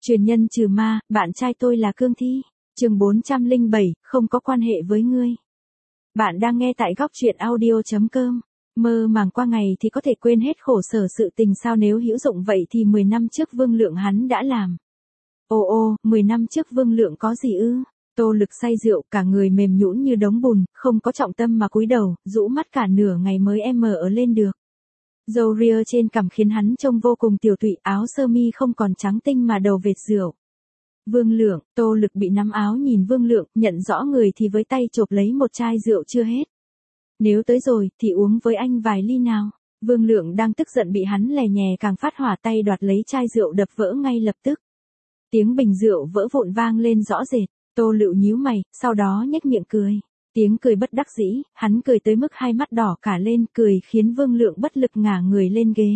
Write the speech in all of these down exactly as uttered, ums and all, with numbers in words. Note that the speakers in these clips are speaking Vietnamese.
Truyền nhân trừ ma, bạn trai tôi là cương thi. Chương bốn trăm lẻ bảy, không có quan hệ với ngươi. Bạn đang nghe tại góc truyện audio chấm com. Mơ màng qua ngày thì có thể quên hết khổ sở sự tình sao, nếu hữu dụng vậy thì mười năm trước Vương Lượng hắn đã làm. Ô ô, mười năm trước Vương Lượng có gì ư? Tô Lực say rượu, cả người mềm nhũn như đống bùn, không có trọng tâm mà cúi đầu, rũ mắt cả nửa ngày mới em mờ ở lên được. Râu ria trên cằm khiến hắn trông vô cùng tiểu tụy, áo sơ mi không còn trắng tinh mà đầu vệt rượu. Vương Lượng, Tô Lực bị nắm áo nhìn Vương Lượng, nhận rõ người thì với tay chộp lấy một chai rượu chưa hết. Nếu tới rồi, thì uống với anh vài ly nào. Vương Lượng đang tức giận bị hắn lè nhè càng phát hỏa, tay đoạt lấy chai rượu đập vỡ ngay lập tức. Tiếng bình rượu vỡ vụn vang lên rõ rệt, Tô Lựu nhíu mày, sau đó nhếch miệng cười. Tiếng cười bất đắc dĩ, hắn cười tới mức hai mắt đỏ cả lên, cười khiến Vương Lượng bất lực ngả người lên ghế.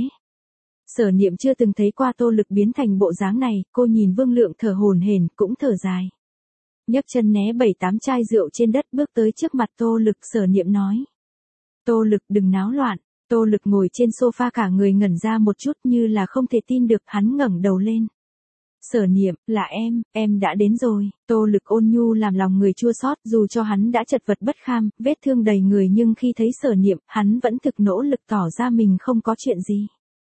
Sở Niệm chưa từng thấy qua Tô Lực biến thành bộ dáng này, cô nhìn Vương Lượng thở hổn hển, cũng thở dài. Nhấc chân né bảy tám chai rượu trên đất bước tới trước mặt Tô Lực, Sở Niệm nói. Tô Lực đừng náo loạn. Tô Lực ngồi trên sofa cả người ngẩn ra một chút như là không thể tin được, hắn ngẩng đầu lên. Sở Niệm, là em, em đã đến rồi. Tô Lực ôn nhu làm lòng người chua xót, dù cho hắn đã chật vật bất kham, vết thương đầy người, nhưng khi thấy Sở Niệm, hắn vẫn thực nỗ lực tỏ ra mình không có chuyện gì.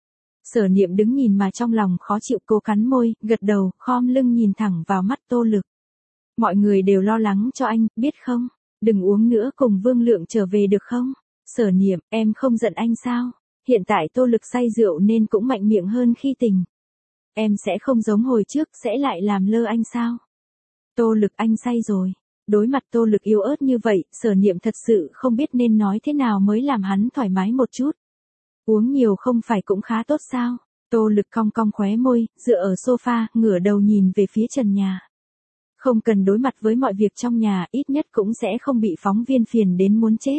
Sở Niệm đứng nhìn mà trong lòng khó chịu, cô cắn môi, gật đầu, khom lưng nhìn thẳng vào mắt Tô Lực. Mọi người đều lo lắng cho anh, biết không? Đừng uống nữa, cùng Vương Lượng trở về được không? Sở Niệm, em không giận anh sao? Hiện tại Tô Lực say rượu nên cũng mạnh miệng hơn khi tình. Em sẽ không giống hồi trước, sẽ lại làm lơ anh sao? Tô Lực, anh say rồi. Đối mặt Tô Lực yếu ớt như vậy, Sở Niệm thật sự không biết nên nói thế nào mới làm hắn thoải mái một chút. Uống nhiều không phải cũng khá tốt sao? Tô Lực cong cong khóe môi, dựa ở sofa, ngửa đầu nhìn về phía trần nhà. Không cần đối mặt với mọi việc trong nhà, ít nhất cũng sẽ không bị phóng viên phiền đến muốn chết.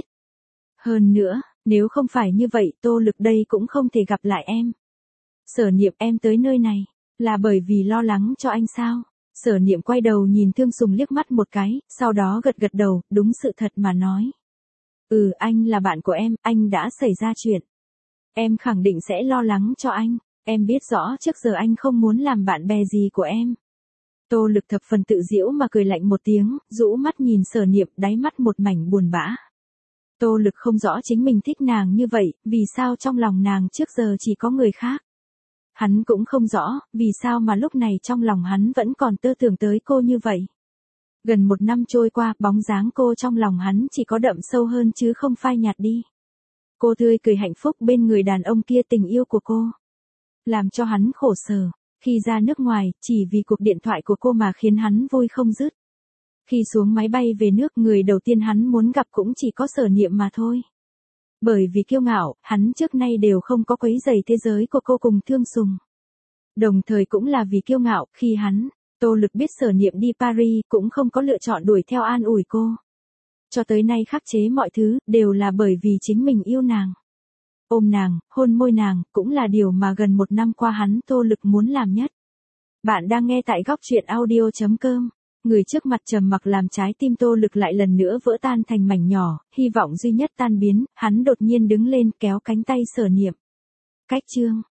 Hơn nữa, nếu không phải như vậy, Tô Lực đây cũng không thể gặp lại em. Sở Niệm, em tới nơi này, là bởi vì lo lắng cho anh sao? Sở Niệm quay đầu nhìn Thương Sùng liếc mắt một cái, sau đó gật gật đầu, đúng sự thật mà nói. Ừ, anh là bạn của em, anh đã xảy ra chuyện. Em khẳng định sẽ lo lắng cho anh, em biết rõ trước giờ anh không muốn làm bạn bè gì của em. Tô Lực thập phần tự giễu mà cười lạnh một tiếng, rũ mắt nhìn Sở Niệm, đáy mắt một mảnh buồn bã. Tô Lực không rõ chính mình thích nàng như vậy, vì sao trong lòng nàng trước giờ chỉ có người khác. Hắn cũng không rõ, vì sao mà lúc này trong lòng hắn vẫn còn tơ tưởng tới cô như vậy. Gần một năm trôi qua, bóng dáng cô trong lòng hắn chỉ có đậm sâu hơn chứ không phai nhạt đi. Cô tươi cười hạnh phúc bên người đàn ông kia, tình yêu của cô làm cho hắn khổ sở. Khi ra nước ngoài, chỉ vì cuộc điện thoại của cô mà khiến hắn vui không dứt. Khi xuống máy bay về nước, người đầu tiên hắn muốn gặp cũng chỉ có Sở Niệm mà thôi. Bởi vì kiêu ngạo, hắn trước nay đều không có quấy rầy thế giới của cô cùng Thương Sùng. Đồng thời cũng là vì kiêu ngạo, khi hắn, Tô Lực biết Sở Niệm đi Paris, cũng không có lựa chọn đuổi theo an ủi cô. Cho tới nay khắc chế mọi thứ, đều là bởi vì chính mình yêu nàng. Ôm nàng, hôn môi nàng, cũng là điều mà gần một năm qua hắn Tô Lực muốn làm nhất. Bạn đang nghe tại góc truyện audio chấm com. Người trước mặt trầm mặc làm trái tim Tô Lực lại lần nữa vỡ tan thành mảnh nhỏ, hy vọng duy nhất tan biến, hắn đột nhiên đứng lên kéo cánh tay Sở Niệm. Cách chương.